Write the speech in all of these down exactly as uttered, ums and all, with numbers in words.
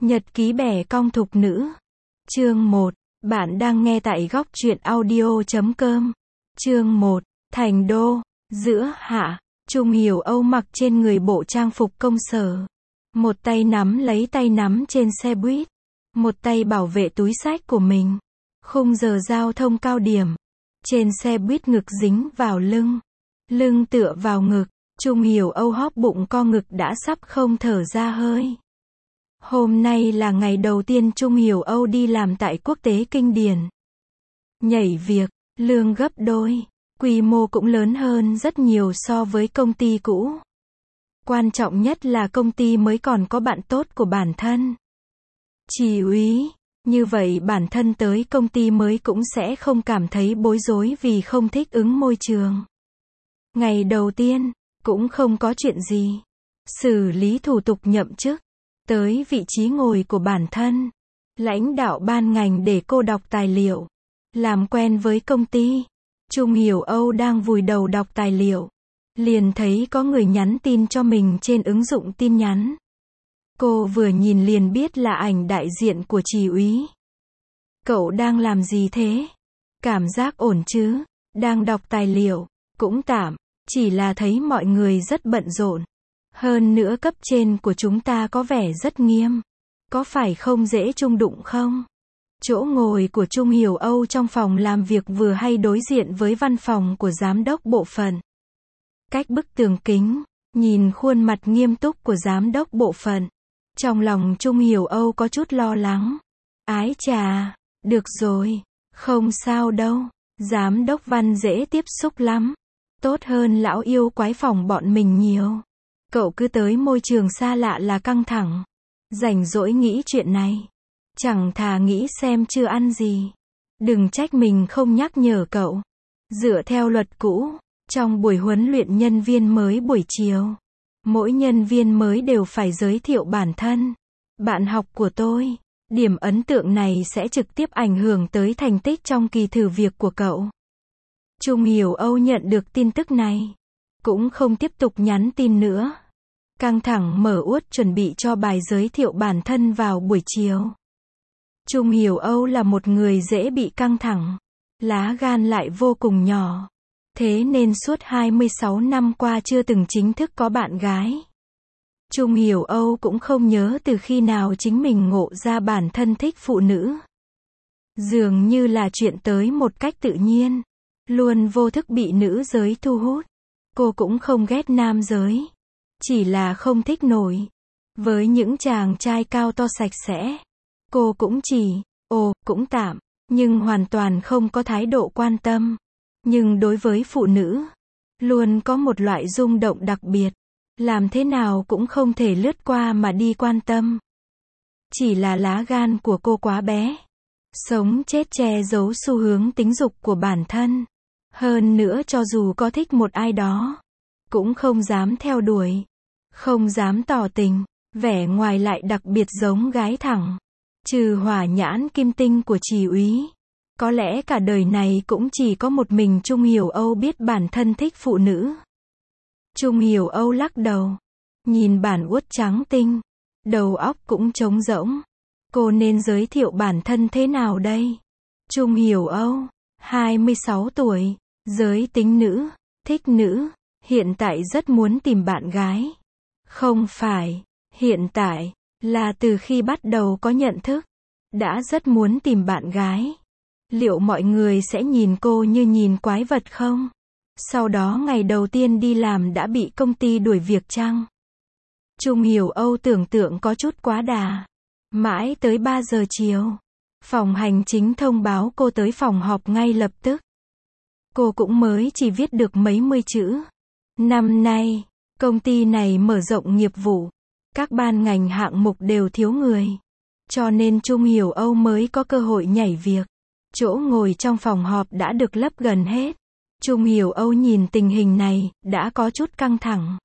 Nhật ký bẻ cong thục nữ. Chương một. Bạn đang nghe tại góc truyện audio chấm com. Chương một. Thành đô. Giữa hạ, Trung Hiểu Âu mặc trên người bộ trang phục công sở. Một tay nắm lấy tay nắm trên xe buýt. Một tay bảo vệ túi xách của mình. Khung giờ giao thông cao điểm. Trên xe buýt ngực dính vào lưng. Lưng tựa vào ngực. Trung Hiểu Âu hóp bụng co ngực đã sắp không thở ra hơi. Hôm nay là ngày đầu tiên Trung Hiểu Âu đi làm tại Quốc tế Kinh Điển. Nhảy việc, lương gấp đôi, quy mô cũng lớn hơn rất nhiều so với công ty cũ. Quan trọng nhất là công ty mới còn có bạn tốt của bản thân. Chỉ úy, như vậy bản thân tới công ty mới cũng sẽ không cảm thấy bối rối vì không thích ứng môi trường. Ngày đầu tiên, cũng không có chuyện gì. Xử lý thủ tục nhậm chức. Tới vị trí ngồi của bản thân. Lãnh đạo ban ngành để cô đọc tài liệu. Làm quen với công ty. Trung Hiểu Âu đang vùi đầu đọc tài liệu. Liền thấy có người nhắn tin cho mình trên ứng dụng tin nhắn. Cô vừa nhìn liền biết là ảnh đại diện của Chỉ úy. Cậu đang làm gì thế? Cảm giác ổn chứ? Đang đọc tài liệu. Cũng tạm. Chỉ là thấy mọi người rất bận rộn. Hơn nữa cấp trên của chúng ta có vẻ rất nghiêm. Có phải không dễ chung đụng không? Chỗ ngồi của Trung Hiểu Âu trong phòng làm việc vừa hay đối diện với văn phòng của giám đốc bộ phận. Cách bức tường kính, nhìn khuôn mặt nghiêm túc của giám đốc bộ phận. Trong lòng Trung Hiểu Âu có chút lo lắng. Ái chà, được rồi, không sao đâu. Giám đốc Văn dễ tiếp xúc lắm. Tốt hơn lão yêu quái phòng bọn mình nhiều. Cậu cứ tới môi trường xa lạ là căng thẳng. Rảnh rỗi nghĩ chuyện này. Chẳng thà nghĩ xem chưa ăn gì. Đừng trách mình không nhắc nhở cậu. Dựa theo luật cũ, trong buổi huấn luyện nhân viên mới buổi chiều, mỗi nhân viên mới đều phải giới thiệu bản thân. Bạn học của tôi. Điểm ấn tượng này sẽ trực tiếp ảnh hưởng tới thành tích trong kỳ thử việc của cậu. Trung Hiểu Âu nhận được tin tức này. Cũng không tiếp tục nhắn tin nữa. Căng thẳng mở uất chuẩn bị cho bài giới thiệu bản thân vào buổi chiều. Trung Hiểu Âu là một người dễ bị căng thẳng. Lá gan lại vô cùng nhỏ. Thế nên suốt hai mươi sáu năm qua chưa từng chính thức có bạn gái. Trung Hiểu Âu cũng không nhớ từ khi nào chính mình ngộ ra bản thân thích phụ nữ. Dường như là chuyện tới một cách tự nhiên. Luôn vô thức bị nữ giới thu hút. Cô cũng không ghét nam giới. Chỉ là không thích nổi. Với những chàng trai cao to sạch sẽ. Cô cũng chỉ, ồ, cũng tạm. Nhưng hoàn toàn không có thái độ quan tâm. Nhưng đối với phụ nữ, luôn có một loại rung động đặc biệt. Làm thế nào cũng không thể lướt qua mà đi quan tâm. Chỉ là lá gan của cô quá bé. Sống chết che giấu xu hướng tính dục của bản thân. Hơn nữa cho dù có thích một ai đó, cũng không dám theo đuổi. Không dám tỏ tình. Vẻ ngoài lại đặc biệt giống gái thẳng. Trừ hỏa nhãn kim tinh của Chỉ úy. Có lẽ cả đời này cũng chỉ có một mình Trung Hiểu Âu biết bản thân thích phụ nữ. Trung Hiểu Âu lắc đầu. Nhìn bản uất trắng tinh. Đầu óc cũng trống rỗng. Cô nên giới thiệu bản thân thế nào đây? Trung Hiểu Âu, hai mươi sáu tuổi, giới tính nữ, thích nữ, hiện tại rất muốn tìm bạn gái. Không phải, hiện tại, là từ khi bắt đầu có nhận thức, đã rất muốn tìm bạn gái. Liệu mọi người sẽ nhìn cô như nhìn quái vật không? Sau đó ngày đầu tiên đi làm đã bị công ty đuổi việc chăng? Trung Hiểu Âu tưởng tượng có chút quá đà. Mãi tới ba giờ chiều, phòng hành chính thông báo cô tới phòng họp ngay lập tức. Cô cũng mới chỉ viết được mấy mươi chữ. Năm nay, công ty này mở rộng nghiệp vụ. Các ban ngành hạng mục đều thiếu người. Cho nên Trung Hiểu Âu mới có cơ hội nhảy việc. Chỗ ngồi trong phòng họp đã được lấp gần hết. Trung Hiểu Âu nhìn tình hình này, đã có chút căng thẳng.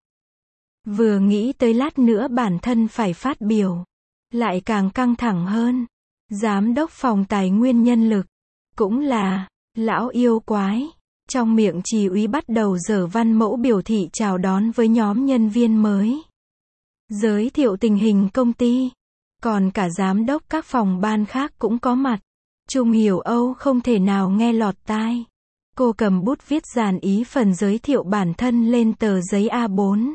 Vừa nghĩ tới lát nữa bản thân phải phát biểu. Lại càng căng thẳng hơn. Giám đốc phòng tài nguyên nhân lực. Cũng là, lão yêu quái. Trong miệng Chỉ úy bắt đầu dở văn mẫu biểu thị chào đón với nhóm nhân viên mới. Giới thiệu tình hình công ty. Còn cả giám đốc các phòng ban khác cũng có mặt. Trung Hiểu Âu không thể nào nghe lọt tai. Cô cầm bút viết dàn ý phần giới thiệu bản thân lên tờ giấy A bốn.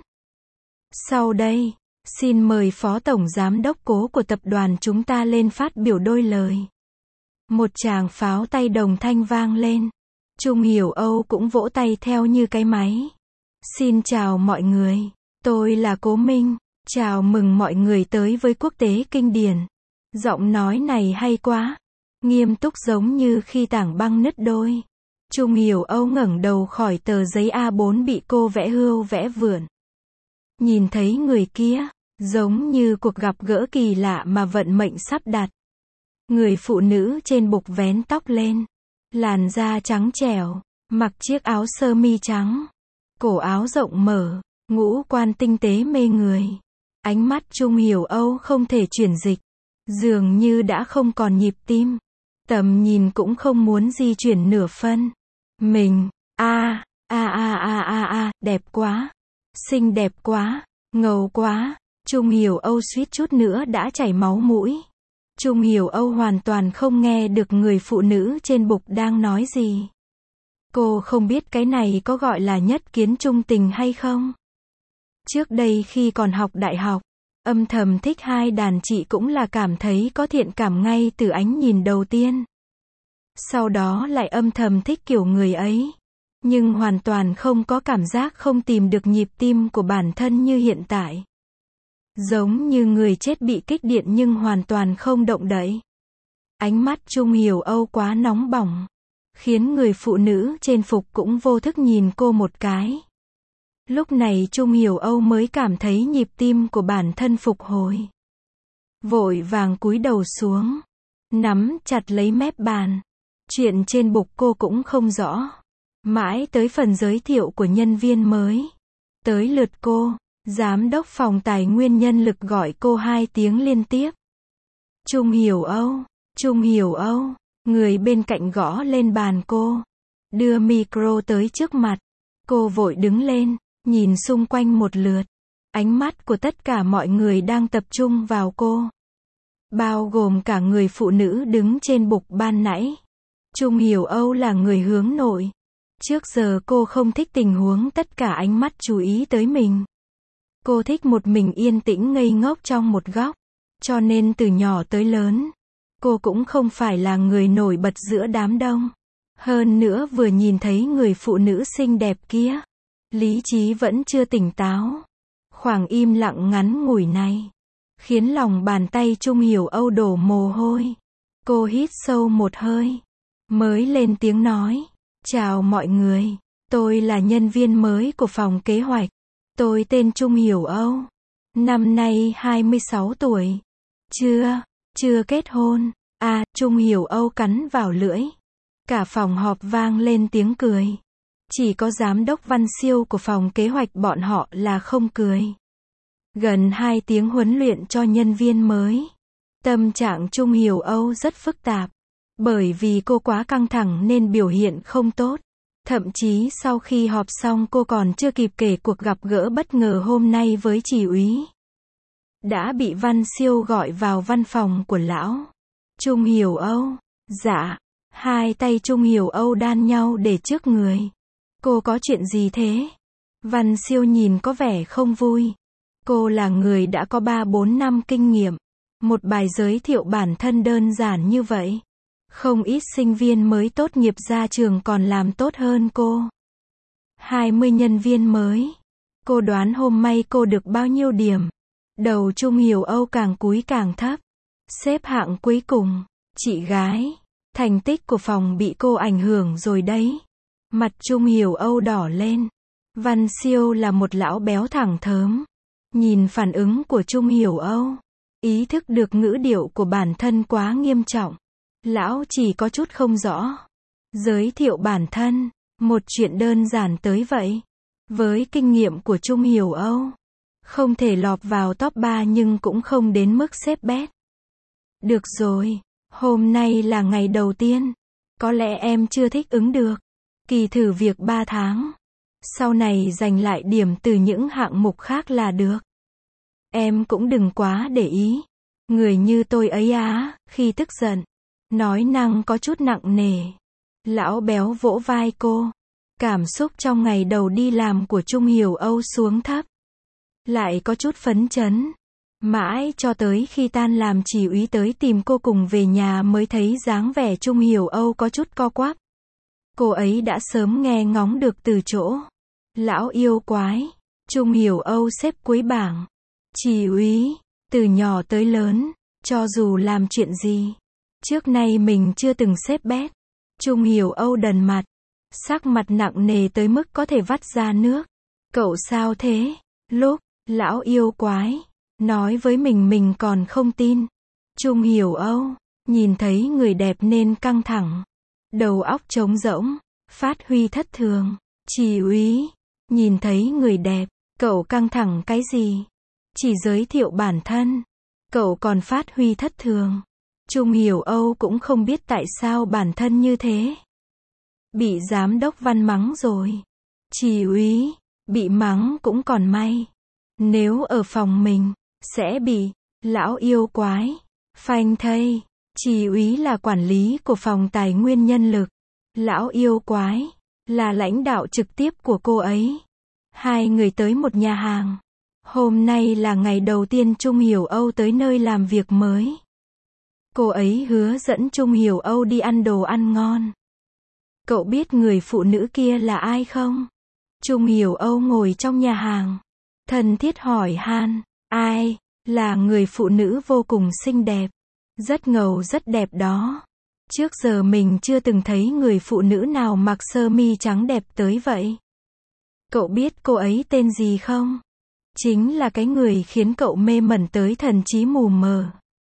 Sau đây, xin mời Phó Tổng Giám đốc Cố của tập đoàn chúng ta lên phát biểu đôi lời. Một tràng pháo tay đồng thanh vang lên. Trung Hiểu Âu cũng vỗ tay theo như cái máy. Xin chào mọi người, tôi là Cố Minh, chào mừng mọi người tới với Quốc tế Kinh điển. Giọng nói này hay quá, nghiêm túc giống như khi tảng băng nứt đôi. Trung Hiểu Âu ngẩng đầu khỏi tờ giấy A bốn bị cô vẽ hươu vẽ vượn. Nhìn thấy người kia, giống như cuộc gặp gỡ kỳ lạ mà vận mệnh sắp đặt. Người phụ nữ trên bục vén tóc lên, làn da trắng trẻo, mặc chiếc áo sơ mi trắng, cổ áo rộng mở, ngũ quan tinh tế mê người. Ánh mắt Trung Hiểu Âu không thể chuyển dịch, dường như đã không còn nhịp tim. Tầm nhìn cũng không muốn di chuyển nửa phân. Mình, a, a a a a a, đẹp quá, xinh đẹp quá, ngầu quá. Trung Hiểu Âu suýt chút nữa đã chảy máu mũi. Trung Hiểu Âu hoàn toàn không nghe được người phụ nữ trên bục đang nói gì. Cô không biết cái này có gọi là nhất kiến trung tình hay không. Trước đây khi còn học đại học, âm thầm thích hai đàn chị cũng là cảm thấy có thiện cảm ngay từ ánh nhìn đầu tiên. Sau đó lại âm thầm thích kiểu người ấy. Nhưng hoàn toàn không có cảm giác không tìm được nhịp tim của bản thân như hiện tại. Giống như người chết bị kích điện nhưng hoàn toàn không động đậy. Ánh mắt Trung Hiểu Âu quá nóng bỏng, khiến người phụ nữ trên phục cũng vô thức nhìn cô một cái. Lúc này Trung Hiểu Âu mới cảm thấy nhịp tim của bản thân phục hồi. Vội vàng cúi đầu xuống, nắm chặt lấy mép bàn. Chuyện trên bục cô cũng không rõ. Mãi tới phần giới thiệu của nhân viên mới. Tới lượt cô, giám đốc phòng tài nguyên nhân lực gọi cô hai tiếng liên tiếp. Trung Hiểu Âu, Trung Hiểu Âu, người bên cạnh gõ lên bàn cô. Đưa micro tới trước mặt. Cô vội đứng lên, nhìn xung quanh một lượt. Ánh mắt của tất cả mọi người đang tập trung vào cô. Bao gồm cả người phụ nữ đứng trên bục ban nãy. Trung Hiểu Âu là người hướng nội. Trước giờ cô không thích tình huống tất cả ánh mắt chú ý tới mình. Cô thích một mình yên tĩnh ngây ngốc trong một góc. Cho nên từ nhỏ tới lớn, cô cũng không phải là người nổi bật giữa đám đông. Hơn nữa vừa nhìn thấy người phụ nữ xinh đẹp kia, lý trí vẫn chưa tỉnh táo. Khoảng im lặng ngắn ngủi này khiến lòng bàn tay Trung Hiểu Âu đổ mồ hôi. Cô hít sâu một hơi, mới lên tiếng nói. Chào mọi người, tôi là nhân viên mới của phòng kế hoạch. Tôi tên Trung Hiểu Âu. Năm nay hai mươi sáu tuổi. Chưa, chưa kết hôn. À, Trung Hiểu Âu cắn vào lưỡi. Cả phòng họp vang lên tiếng cười. Chỉ có giám đốc Văn Siêu của phòng kế hoạch bọn họ là không cười. Gần hai tiếng huấn luyện cho nhân viên mới. Tâm trạng Trung Hiểu Âu rất phức tạp. Bởi vì cô quá căng thẳng nên biểu hiện không tốt. Thậm chí sau khi họp xong cô còn chưa kịp kể cuộc gặp gỡ bất ngờ hôm nay với chị úy. Đã bị Văn Siêu gọi vào văn phòng của lão. Trung Hiểu Âu. Dạ. Hai tay Trung Hiểu Âu đan nhau để trước người. Cô có chuyện gì thế? Văn Siêu nhìn có vẻ không vui. Cô là người đã có ba bốn năm kinh nghiệm. Một bài giới thiệu bản thân đơn giản như vậy. Không ít sinh viên mới tốt nghiệp ra trường còn làm tốt hơn cô. hai mươi nhân viên mới. Cô đoán hôm nay cô được bao nhiêu điểm? Đầu Trung Hiểu Âu càng cúi càng thấp. Xếp hạng cuối cùng. Chị gái. Thành tích của phòng bị cô ảnh hưởng rồi đấy. Mặt Trung Hiểu Âu đỏ lên. Văn Siêu là một lão béo thẳng thớm. Nhìn phản ứng của Trung Hiểu Âu, ý thức được ngữ điệu của bản thân quá nghiêm trọng. Lão chỉ có chút không rõ. Giới thiệu bản thân, một chuyện đơn giản tới vậy. Với kinh nghiệm của Trung Hiểu Âu, không thể lọt vào top ba nhưng cũng không đến mức xếp bét. Được rồi, hôm nay là ngày đầu tiên. Có lẽ em chưa thích ứng được. Kỳ thử việc ba tháng. Sau này giành lại điểm từ những hạng mục khác là được. Em cũng đừng quá để ý. Người như tôi ấy á, khi tức giận, nói năng có chút nặng nề. Lão béo vỗ vai cô. Cảm xúc trong ngày đầu đi làm của Trung Hiểu Âu xuống thấp. Lại có chút phấn chấn. Mãi cho tới khi tan làm chỉ úy tới tìm cô cùng về nhà mới thấy dáng vẻ Trung Hiểu Âu có chút co quắp. Cô ấy đã sớm nghe ngóng được từ chỗ lão yêu quái. Trung Hiểu Âu xếp cuối bảng. Chỉ úy, từ nhỏ tới lớn, cho dù làm chuyện gì, trước nay mình chưa từng xếp bét. Trung Hiểu Âu đần mặt, sắc mặt nặng nề tới mức có thể vắt ra nước. Cậu sao thế? Lúc lão yêu quái nói với mình mình còn không tin. Trung Hiểu Âu nhìn thấy người đẹp nên căng thẳng, đầu óc trống rỗng, phát huy thất thường. Chỉ úy, nhìn thấy người đẹp, cậu căng thẳng cái gì? Chỉ giới thiệu bản thân, cậu còn phát huy thất thường. Trung Hiểu Âu cũng không biết tại sao bản thân như thế. Bị giám đốc Văn mắng rồi. Chỉ úy, bị mắng cũng còn may. Nếu ở phòng mình, sẽ bị lão yêu quái phanh thây. Chỉ úy là quản lý của phòng tài nguyên nhân lực. Lão yêu quái là lãnh đạo trực tiếp của cô ấy. Hai người tới một nhà hàng. Hôm nay là ngày đầu tiên Trung Hiểu Âu tới nơi làm việc mới. Cô ấy hứa dẫn Trung Hiểu Âu đi ăn đồ ăn ngon. Cậu biết người phụ nữ kia là ai không? Trung Hiểu Âu ngồi trong nhà hàng, thân thiết hỏi han. Ai? Là người phụ nữ vô cùng xinh đẹp. Rất ngầu rất đẹp đó. Trước giờ mình chưa từng thấy người phụ nữ nào mặc sơ mi trắng đẹp tới vậy. Cậu biết cô ấy tên gì không? Chính là cái người khiến cậu mê mẩn tới thần trí mù mờ.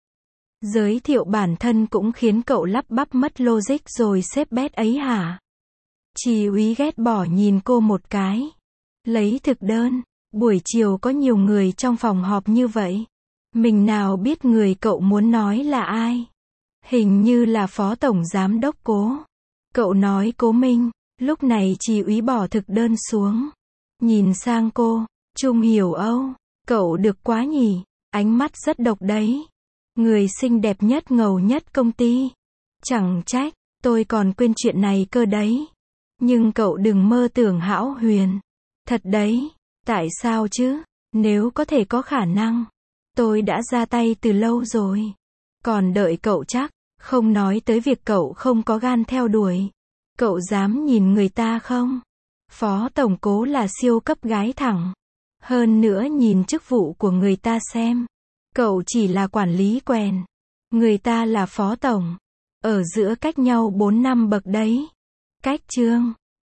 Giới thiệu bản thân cũng khiến cậu lắp bắp mất logic rồi xếp bét ấy hả? Chỉ úy ghét bỏ nhìn cô một cái. Lấy thực đơn. Buổi chiều có nhiều người trong phòng họp như vậy. Mình nào biết người cậu muốn nói là ai? Hình như là phó tổng giám đốc Cố. Cậu nói Cố Minh. Lúc này chỉ úy bỏ thực đơn xuống. Nhìn sang cô. Trung Hiểu Âu. Cậu được quá nhỉ. Ánh mắt rất độc đấy. Người xinh đẹp nhất ngầu nhất công ty. Chẳng trách, tôi còn quên chuyện này cơ đấy. Nhưng cậu đừng mơ tưởng hão huyền. Thật đấy. Tại sao chứ? Nếu có thể có khả năng, tôi đã ra tay từ lâu rồi. Còn đợi cậu chắc. Không nói tới việc cậu không có gan theo đuổi. Cậu dám nhìn người ta không? Phó tổng Cố là siêu cấp gái thẳng. Hơn nữa nhìn chức vụ của người ta xem. Cậu chỉ là quản lý quèn. Người ta là phó tổng. Ở giữa cách nhau bốn năm bậc đấy. Cách chương.